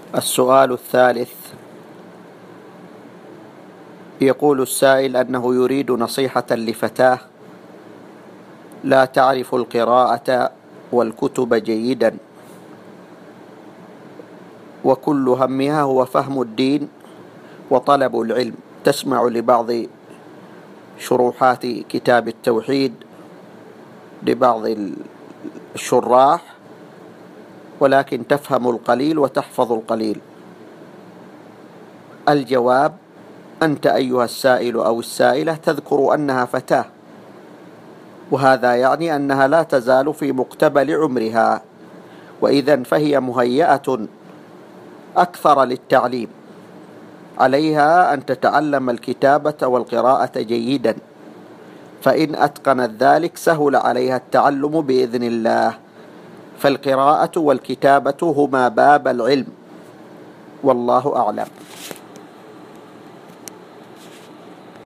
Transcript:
السؤال الثالث، يقول السائل أنه يريد نصيحة لفتاة لا تعرف القراءة والكتب جيدا، وكل همها هو فهم الدين وطلب العلم. تسمع لبعض شروحات كتاب التوحيد لبعض الشراح، ولكن تفهم القليل وتحفظ القليل. الجواب: أنت أيها السائل أو السائلة تذكر أنها فتاة، وهذا يعني أنها لا تزال في مقتبل عمرها، وإذن فهي مهيئة أكثر للتعليم. عليها أن تتعلم الكتابة والقراءة جيدا، فإن أتقنت ذلك سهل عليها التعلم بإذن الله. فالقراءة والكتابة هما باب العلم، والله أعلم.